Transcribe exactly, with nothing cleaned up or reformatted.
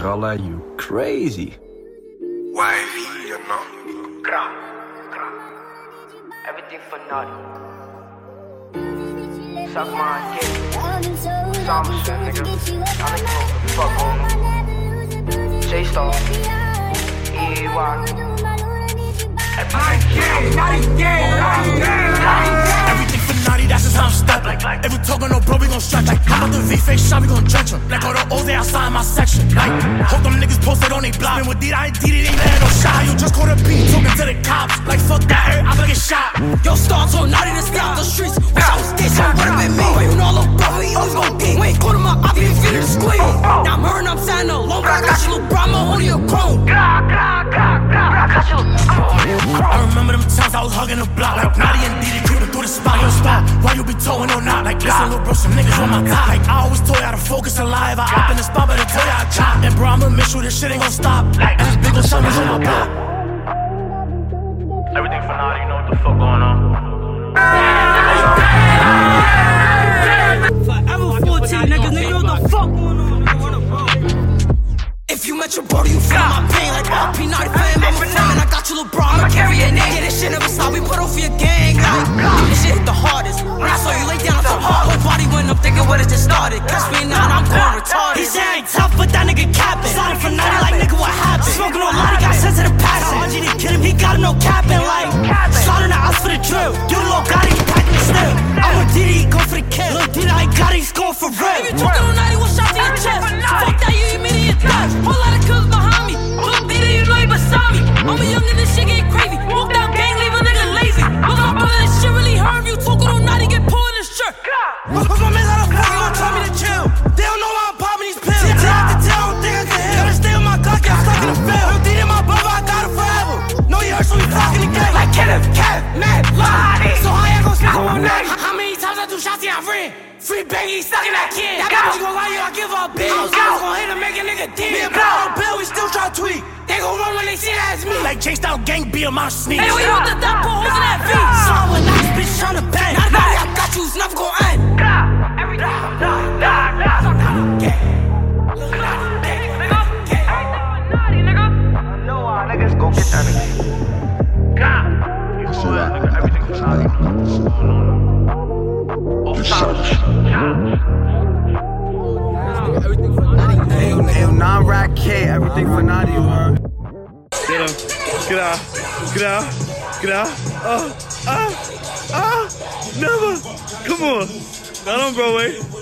Ralla, you crazy. Wifey, you know. Gra, gra. Everything for naughty. Suck my dick. Some shit, nigga. I like know what the fuck on me. J-Star. E Y. Everything for naughty, that's just how I'm stepping. If we talking no bro, we gon' stretch. Like, how about the V-face shot, we gon' drench em. Like all the O's they outside my section. Like, hope them niggas posted on they block. Been with D, I ain't D, they ain't letting no shot. You just caught a beat, talking to the cops. Like, fuck that, I'm gonna get shot. Yo, start so naughty to stay out the streets. Wish I was station, would've been me. You know, little bro, we always gon' ding. We ain't caught him up, I be feeling the squeeze. Now I'm hurting, I'm signing alone, but I got you, little bro, I'm only a chrome. I remember them times I was hugging the block. Like, naughty and D, they creeping through the spot. Yo, spot, why you be towing or not? Like, listen, little bro, some niggas on my top. Like, I always told you how to focus alive. I up in the spot, but I tell you I chop. And bro, I'ma miss you, this shit ain't gon' stop. And this big ol' summer's on my block. Everything for naughty, you know what the fuck going on. Forever fourteen, niggas, nigga, what the fuck going on? If you met your brother, you feel my pain. Like R P naughty fam, I'm a fan. I got you, little bro, I'ma carry your name. Yeah, this shit never stop, we put on for your gang. Like, this shit hit the hardest. When I saw you lay down, I felt hard. Whole body went up, thinking what it just started. Catch me now, I'm going retarded. He said I ain't tough, but that nigga capping. Sliding for naughty, like nigga, what happened? Smoking on lot, he got sensitive passion. R G didn't kill him, he got him no capping. Like, sliding the house for the drill. You the little guy, he packing the still. I'm a D D, he go for the kill. Little D D, I ain't got it, he's going for real. If you talking on naughty, one shot to your chest. Fuck that, you immediate death. Whole lot of kills behind me. Little D D, you know he beside me. I'm a young and this shit get crazy. Walked out gang, leave a nigga lazy. Look at my brother, this shit really hurt. You talking on naughty, get pulled in his shirt. What's my man, how the fuck you gon' tell me to chill? They don't know why I'm popping these pills. Till I can tell, don't think I can heal. Gotta stay on my Glock, get stuck in the field. Little D D, my brother, I got it forever. No, you heard, so we talking again. Like Kenneth, Kev, Matt, Lottie. So how y'all gon' speak on my How name? How many times I do shots, yeah, I ran? Free Bangy, stuck in that can. That bitch gon' lie, you, I give her a bitch. I was always gon' hit her, make a nigga dead. Me and Blow, Bill, we still try to tweet. They gon' run when they see that it's me. Like chased out gang, be on my sneak. Hey, we want the duck, put holes in that V. Saw when nice bitch tryna bang. Now, now, I got you, it's never gon' end. Everything for naughty, naughty, naughty. I know our niggas go get that nigga. Everything for naughty, you know what's going on. Hey, hey, non-rack K, everything for naughty, you heard? Get him. Get out. Get out. Get out. Oh. Ah. Ah. Never. Come on. Not on Broadway.